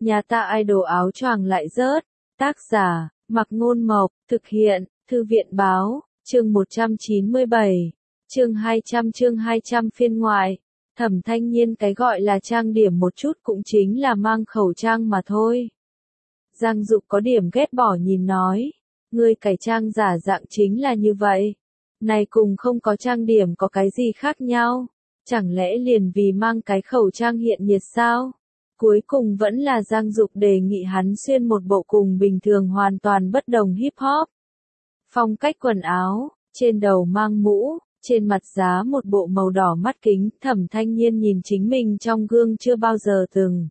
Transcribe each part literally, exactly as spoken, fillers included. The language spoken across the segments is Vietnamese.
Nhà ta idol áo choàng lại rớt. Tác giả, Mặc Ngôn Mộc, thực hiện, Thư viện Báo, chương một trăm chín mươi bảy, chương hai trăm chương hai trăm phiên ngoại. Thẩm Thanh Nhiên cái gọi là trang điểm một chút cũng chính là mang khẩu trang mà thôi. Giang Dục có điểm ghét bỏ nhìn nói, ngươi cải trang giả dạng chính là như vậy. Này cùng không có trang điểm có cái gì khác nhau? Chẳng lẽ liền vì mang cái khẩu trang hiện nhiệt sao? Cuối cùng vẫn là Giang Dục đề nghị hắn xuyên một bộ cùng bình thường hoàn toàn bất đồng hip hop. Phong cách quần áo, trên đầu mang mũ, trên mặt giá một bộ màu đỏ mắt kính. Thẩm Thanh Nhiên nhìn chính mình trong gương chưa bao giờ từng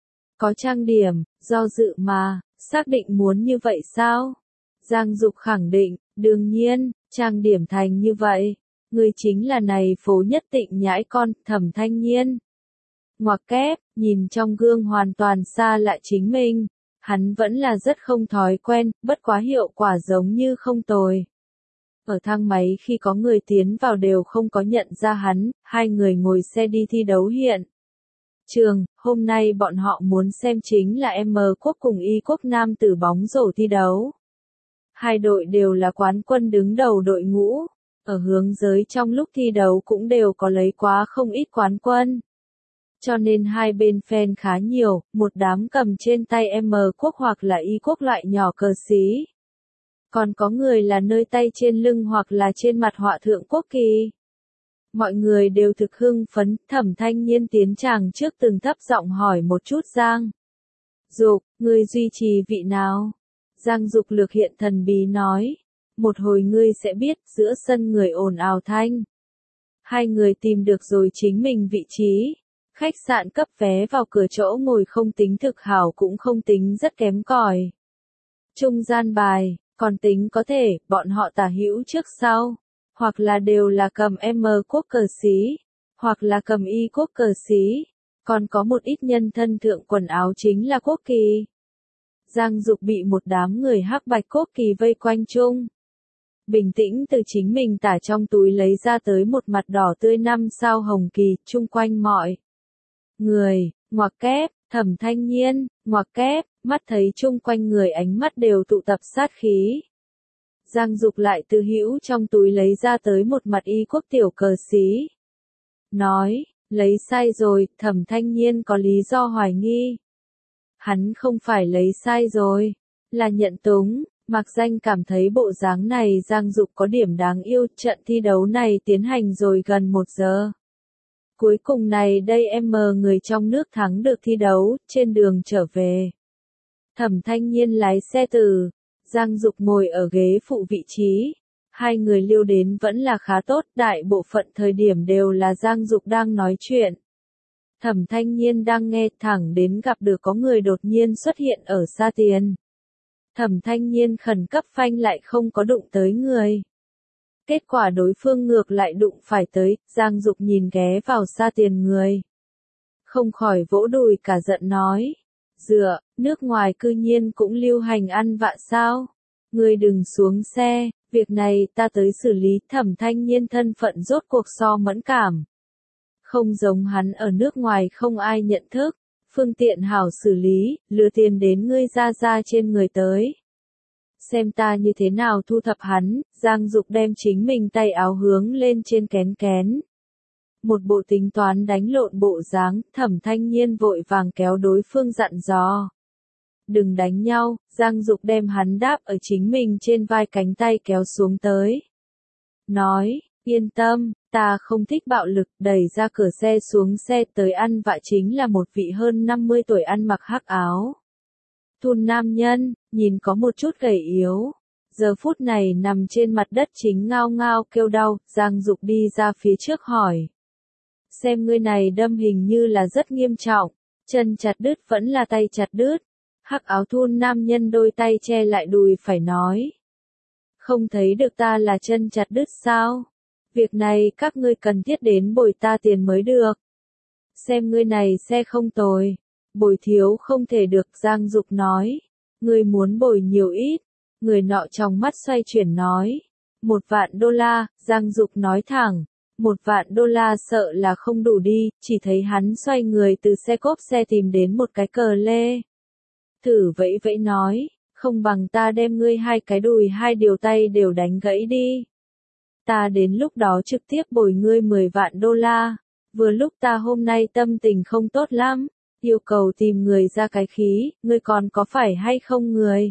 có trang điểm, do dự mà, xác định muốn như vậy sao? Giang Dục khẳng định, đương nhiên, trang điểm thành như vậy, người chính là này phố nhất Tịnh nhãi con. Thẩm Thanh Nhiên ngoặc kép, nhìn trong gương hoàn toàn xa lạ chính mình, hắn vẫn là rất không thói quen, bất quá hiệu quả giống như không tồi. Ở thang máy khi có người tiến vào đều không có nhận ra hắn, hai người ngồi xe đi thi đấu hiện trường. Hôm nay bọn họ muốn xem chính là M quốc cùng Y quốc nam tử bóng rổ thi đấu. Hai đội đều là quán quân đứng đầu đội ngũ, ở hướng giới trong lúc thi đấu cũng đều có lấy quá không ít quán quân. Cho nên hai bên fan khá nhiều, một đám cầm trên tay M quốc hoặc là Y quốc loại nhỏ cờ xí. Còn có người là nơi tay trên lưng hoặc là trên mặt họa thượng quốc kỳ. Mọi người đều thực hưng phấn. Thẩm Thanh Nhiên tiến chàng trước từng thấp giọng hỏi một chút Giang Dục, ngươi duy trì vị nào? Giang Dục lược hiện thần bí nói, một hồi ngươi sẽ biết. Giữa sân người ồn ào thanh. Hai người tìm được rồi chính mình vị trí. Khách sạn cấp vé vào cửa chỗ ngồi không tính thực hảo cũng không tính rất kém cỏi. Trung gian bài, còn tính có thể, bọn họ tả hữu trước sau, hoặc là đều là cầm M quốc cờ xí, hoặc là cầm Y quốc cờ xí, còn có một ít nhân thân thượng quần áo chính là quốc kỳ. Giang Dục bị một đám người hắc bạch quốc kỳ vây quanh chung. Bình tĩnh từ chính mình tả trong túi lấy ra tới một mặt đỏ tươi năm sao hồng kỳ, chung quanh mọi người, ngoặc kép, Thẩm Thanh Nhiên, ngoặc kép, mắt thấy chung quanh người ánh mắt đều tụ tập sát khí. Giang Dục lại từ hữu trong túi lấy ra tới một mặt Y quốc tiểu cờ xí. Nói, lấy sai rồi. Thẩm Thanh Nhiên có lý do hoài nghi. Hắn không phải lấy sai rồi, là nhận túng. Mạc Danh cảm thấy bộ dáng này Giang Dục có điểm đáng yêu. Trận thi đấu này tiến hành rồi gần một giờ. Cuối cùng này đây M người trong nước thắng được thi đấu. Trên đường trở về, Thẩm Thanh Nhiên lái xe từ, Giang Dục ngồi ở ghế phụ vị trí. Hai người liêu đến vẫn là khá tốt, đại bộ phận thời điểm đều là Giang Dục đang nói chuyện. Thẩm Thanh Nhiên đang nghe, thẳng đến gặp được có người đột nhiên xuất hiện ở xa tiền. Thẩm Thanh Nhiên khẩn cấp phanh lại không có đụng tới người. Kết quả đối phương ngược lại đụng phải tới. Giang Dục nhìn ghé vào xa tiền người, không khỏi vỗ đùi cả giận nói, dựa, nước ngoài cư nhiên cũng lưu hành ăn vạ sao? Ngươi đừng xuống xe, việc này ta tới xử lý. Thẩm Thanh Nhiên thân phận rốt cuộc so mẫn cảm. Không giống hắn ở nước ngoài không ai nhận thức, phương tiện hảo xử lý, lừa tiền đến ngươi ra ra trên người tới. Xem ta như thế nào thu thập hắn. Giang Dục đem chính mình tay áo hướng lên trên kén kén. Một bộ tính toán đánh lộn bộ dáng. Thẩm Thanh Nhiên vội vàng kéo đối phương dặn dò, đừng đánh nhau. Giang Dục đem hắn đáp ở chính mình trên vai, cánh tay kéo xuống tới. Nói, yên tâm, ta không thích bạo lực. Đẩy ra cửa xe xuống xe. Tới ăn vạ chính là một vị hơn năm mươi tuổi ăn mặc hắc áo thun nam nhân, nhìn có một chút gầy yếu. Giờ phút này nằm trên mặt đất chính ngao ngao kêu đau. Giang Dục đi ra phía trước hỏi, xem ngươi này đâm hình như là rất nghiêm trọng, chân chặt đứt vẫn là tay chặt đứt? Hắc áo thun nam nhân đôi tay che lại đùi phải nói, không thấy được ta là chân chặt đứt sao? Việc này các ngươi cần thiết đến bồi ta tiền mới được. Xem ngươi này xe không tồi, bồi thiếu không thể được. Giang Dục nói, ngươi muốn bồi nhiều ít? Người nọ trong mắt xoay chuyển nói, một vạn đô la. Giang Dục nói thẳng, một vạn đô la sợ là không đủ đi. Chỉ thấy hắn xoay người từ xe cốp xe tìm đến một cái cờ lê. Thử vẫy vẫy nói, không bằng ta đem ngươi hai cái đùi hai điều tay đều đánh gãy đi. Ta đến lúc đó trực tiếp bồi ngươi mười vạn đô la. Vừa lúc ta hôm nay tâm tình không tốt lắm, yêu cầu tìm người ra cái khí, ngươi còn có phải hay không người?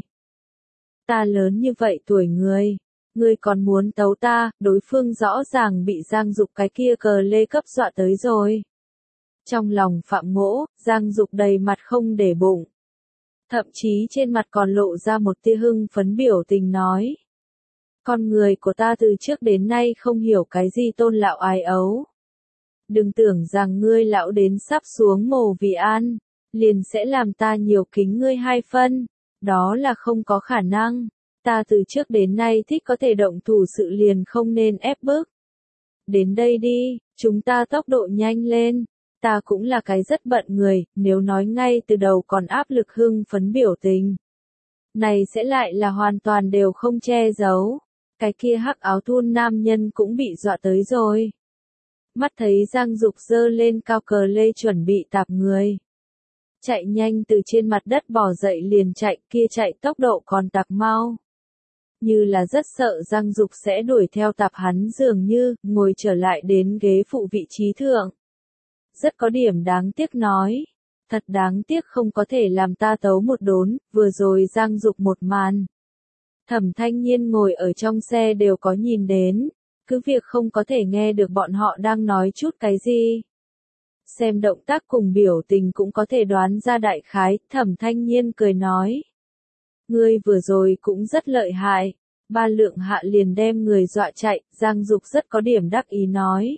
Ta lớn như vậy tuổi người, ngươi còn muốn tấu ta, đối phương rõ ràng bị Giang Dục cái kia cờ lê cấp dọa tới rồi. Trong lòng Phạm Ngỗ, Giang Dục đầy mặt không để bụng. Thậm chí trên mặt còn lộ ra một tia hưng phấn biểu tình nói. Con người của ta từ trước đến nay không hiểu cái gì tôn lão ái ấu. Đừng tưởng rằng ngươi lão đến sắp xuống mồ vì an, liền sẽ làm ta nhiều kính ngươi hai phân. Đó là không có khả năng. Ta từ trước đến nay thích có thể động thủ sự liền không nên ép bức. Đến đây đi, chúng ta tốc độ nhanh lên. Ta cũng là cái rất bận người, nếu nói ngay từ đầu còn áp lực hưng phấn biểu tình. Này sẽ lại là hoàn toàn đều không che giấu. Cái kia hắc áo thun nam nhân cũng bị dọa tới rồi. Mắt thấy Giang Dục giơ lên cao cờ lê chuẩn bị tạp người. Chạy nhanh từ trên mặt đất bò dậy liền chạy, kia chạy tốc độ còn tặc mau. Như là rất sợ Giang Dục sẽ đuổi theo tạp hắn dường như, ngồi trở lại đến ghế phụ vị trí thượng. Rất có điểm đáng tiếc nói. Thật đáng tiếc không có thể làm ta tấu một đốn, vừa rồi Giang Dục một màn. Thẩm Thanh Nhiên ngồi ở trong xe đều có nhìn đến, cứ việc không có thể nghe được bọn họ đang nói chút cái gì. Xem động tác cùng biểu tình cũng có thể đoán ra đại khái, Thẩm Thanh Nhiên cười nói. Ngươi vừa rồi cũng rất lợi hại, ba lượng hạ liền đem người dọa chạy, Giang Dục rất có điểm đắc ý nói.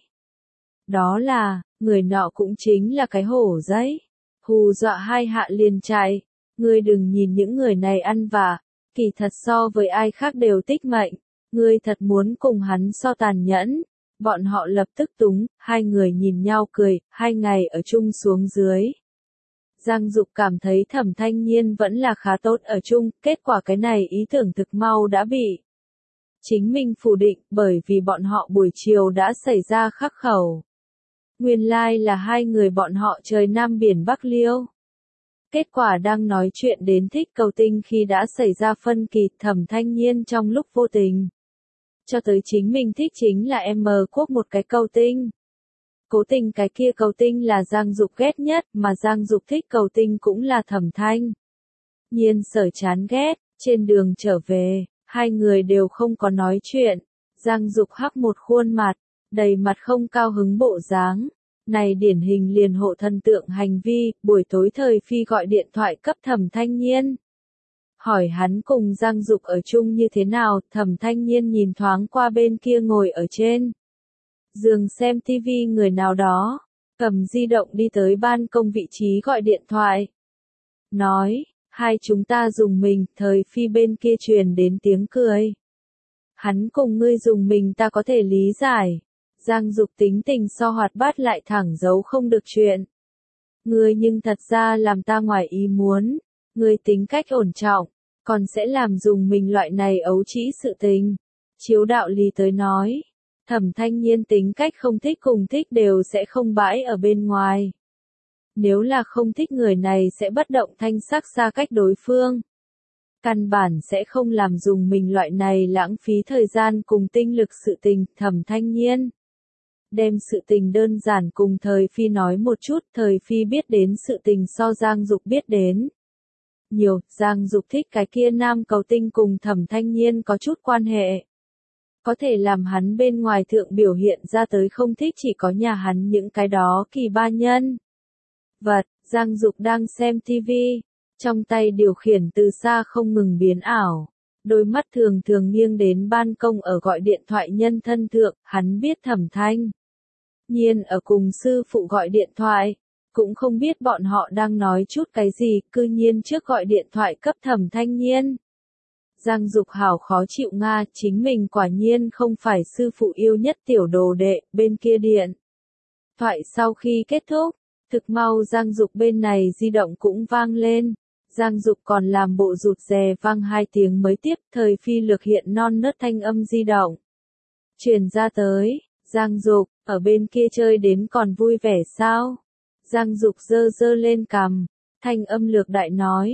Đó là, người nọ cũng chính là cái hổ giấy, hù dọa hai hạ liền chạy, ngươi đừng nhìn những người này ăn vạ, kỳ thật so với ai khác đều tích mệnh, ngươi thật muốn cùng hắn so tàn nhẫn. Bọn họ lập tức túng, hai người nhìn nhau cười, hai ngày ở chung xuống dưới. Giang Dục cảm thấy Thẩm Thanh Nhiên vẫn là khá tốt ở chung, kết quả cái này ý tưởng thực mau đã bị chính mình phủ định, bởi vì bọn họ buổi chiều đã xảy ra khắc khẩu. Nguyên lai like là hai người bọn họ trời Nam Biển Bắc liêu. Kết quả đang nói chuyện đến thích cầu tinh khi đã xảy ra phân kỳ, Thẩm Thanh Nhiên trong lúc vô tình. Cho tới chính mình thích chính là em quốc một cái cầu tinh. Cố tình cái kia cầu tinh là Giang Dục ghét nhất, mà Giang Dục thích cầu tinh cũng là Thẩm Thanh Nhiên sở chán ghét. Trên đường trở về, hai người đều không có nói chuyện. Giang Dục hắc một khuôn mặt, đầy mặt không cao hứng bộ dáng. Này điển hình liền hộ thần tượng hành vi, buổi tối thời phi gọi điện thoại cấp Thẩm Thanh Nhiên. Hỏi hắn cùng Giang Dục ở chung như thế nào, Thẩm Thanh Nhiên nhìn thoáng qua bên kia ngồi ở trên giường xem tivi người nào đó, cầm di động đi tới ban công vị trí gọi điện thoại. Nói, hai chúng ta dùng mình, thời phi bên kia truyền đến tiếng cười. Hắn cùng ngươi dùng mình ta có thể lý giải. Giang Dục tính tình so hoạt bát lại thẳng giấu không được chuyện. Ngươi nhưng thật ra làm ta ngoài ý muốn. Ngươi tính cách ổn trọng, còn sẽ làm dùng mình loại này ấu trĩ sự tình. Chiếu đạo lý tới nói, Thẩm Thanh Nhiên tính cách không thích cùng thích đều sẽ không bãi ở bên ngoài. Nếu là không thích người này sẽ bất động thanh sắc xa cách đối phương. Căn bản sẽ không làm dùng mình loại này lãng phí thời gian cùng tinh lực sự tình. Thẩm Thanh Nhiên đem sự tình đơn giản cùng thời phi nói một chút, thời phi biết đến sự tình so Giang Dục biết đến. Nhiều, Giang Dục thích cái kia nam cầu tinh cùng Thẩm Thanh Nhiên có chút quan hệ. Có thể làm hắn bên ngoài thượng biểu hiện ra tới không thích chỉ có nhà hắn những cái đó kỳ ba nhân. Vật, Giang Dục đang xem tivi, trong tay điều khiển từ xa không ngừng biến ảo. Đôi mắt thường thường nghiêng đến ban công ở gọi điện thoại nhân thân thượng, hắn biết Thẩm Thanh Nhiên ở cùng sư phụ gọi điện thoại. Cũng không biết bọn họ đang nói chút cái gì, cư nhiên trước gọi điện thoại cấp Thẩm Thanh Nhiên. Giang Dục hảo khó chịu Nga, chính mình quả nhiên không phải sư phụ yêu nhất tiểu đồ đệ, bên kia điện. Thoại sau khi kết thúc, thực mau Giang Dục bên này di động cũng vang lên. Giang Dục còn làm bộ rụt rè vang hai tiếng mới tiếp, thời phi lược hiện non nớt thanh âm di động. Truyền ra tới, Giang Dục, ở bên kia chơi đến còn vui vẻ sao? Giang Dục giơ giơ lên cằm, thanh âm lược đại nói.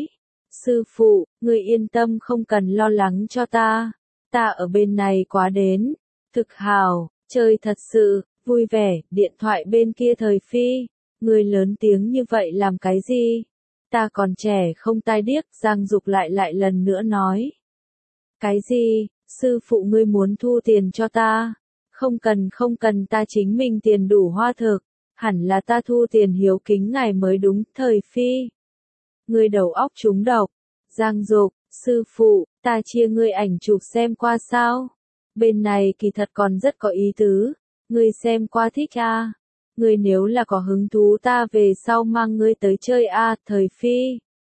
Sư phụ, ngươi yên tâm không cần lo lắng cho ta. Ta ở bên này quá đến. Thực hào, chơi thật sự, vui vẻ, điện thoại bên kia thời phi. Ngươi lớn tiếng như vậy làm cái gì? Ta còn trẻ không tai điếc, Giang Dục lại lại lần nữa nói. Cái gì, sư phụ ngươi muốn thu tiền cho ta? Không cần không cần, ta chính mình tiền đủ hoa thực. Hẳn là ta thu tiền hiếu kính ngài mới đúng, thời phi. Ngươi đầu óc trúng độc. Giang Dục, sư phụ, ta chia ngươi ảnh chụp xem qua sao? Bên này kỳ thật còn rất có ý tứ. Ngươi xem qua thích à? Ngươi nếu là có hứng thú ta về sau mang ngươi tới chơi à, thời phi.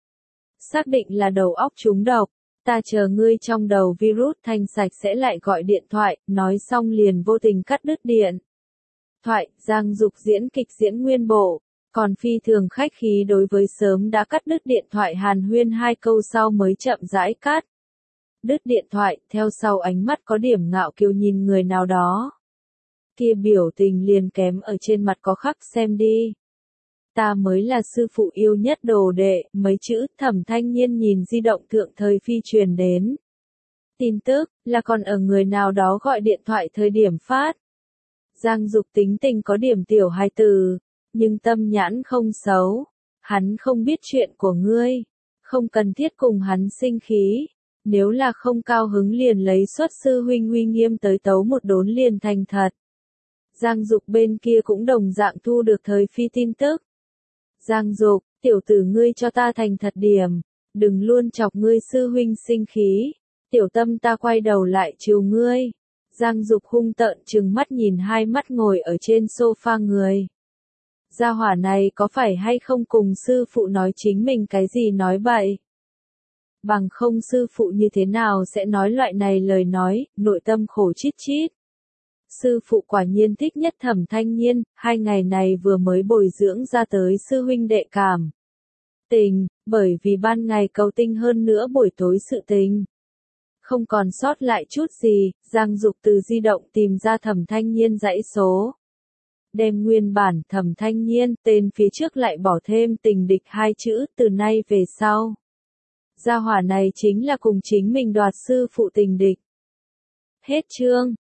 Xác định là đầu óc trúng độc. Ta chờ ngươi trong đầu virus thanh sạch sẽ lại gọi điện thoại, nói xong liền vô tình cắt đứt điện thoại. Giang Dục diễn kịch diễn nguyên bộ, còn phi thường khách khí đối với sớm đã cắt đứt điện thoại hàn huyên hai câu sau mới chậm rãi cắt đứt điện thoại, theo sau ánh mắt có điểm ngạo kiều nhìn người nào đó. Kia biểu tình liền kém ở trên mặt có khắc, xem đi. Ta mới là sư phụ yêu nhất đồ đệ, mấy chữ. Thẩm Thanh Nhiên nhìn di động thượng thời phi truyền đến. Tin tức, là còn ở người nào đó gọi điện thoại thời điểm phát. Giang Dục tính tình có điểm tiểu hài từ, nhưng tâm nhãn không xấu. Hắn không biết chuyện của ngươi, không cần thiết cùng hắn sinh khí. Nếu là không cao hứng liền lấy xuất sư huynh uy nghiêm tới tấu một đốn liền thành thật. Giang Dục bên kia cũng đồng dạng thu được thời phi tin tức. Giang Dục, tiểu tử ngươi cho ta thành thật điểm, đừng luôn chọc ngươi sư huynh sinh khí. Tiểu tâm ta quay đầu lại chiều ngươi. Giang Dục hung tợn trừng mắt nhìn hai mắt ngồi ở trên sofa người. Gia hỏa này có phải hay không cùng sư phụ nói chính mình cái gì nói bậy? Bằng không sư phụ như thế nào sẽ nói loại này lời nói, nội tâm khổ chít chít. Sư phụ quả nhiên thích nhất Thẩm Thanh Nhiên, hai ngày này vừa mới bồi dưỡng ra tới sư huynh đệ cảm tình, bởi vì ban ngày cầu tinh hơn nữa buổi tối sự tình. Không còn sót lại chút gì, Giang Dục từ di động tìm ra Thẩm Thanh Nhiên dãy số. Đem nguyên bản Thẩm Thanh Nhiên tên phía trước lại bỏ thêm tình địch hai chữ, từ nay về sau. Gia hỏa này chính là cùng chính mình đoạt sư phụ tình địch. Hết chương.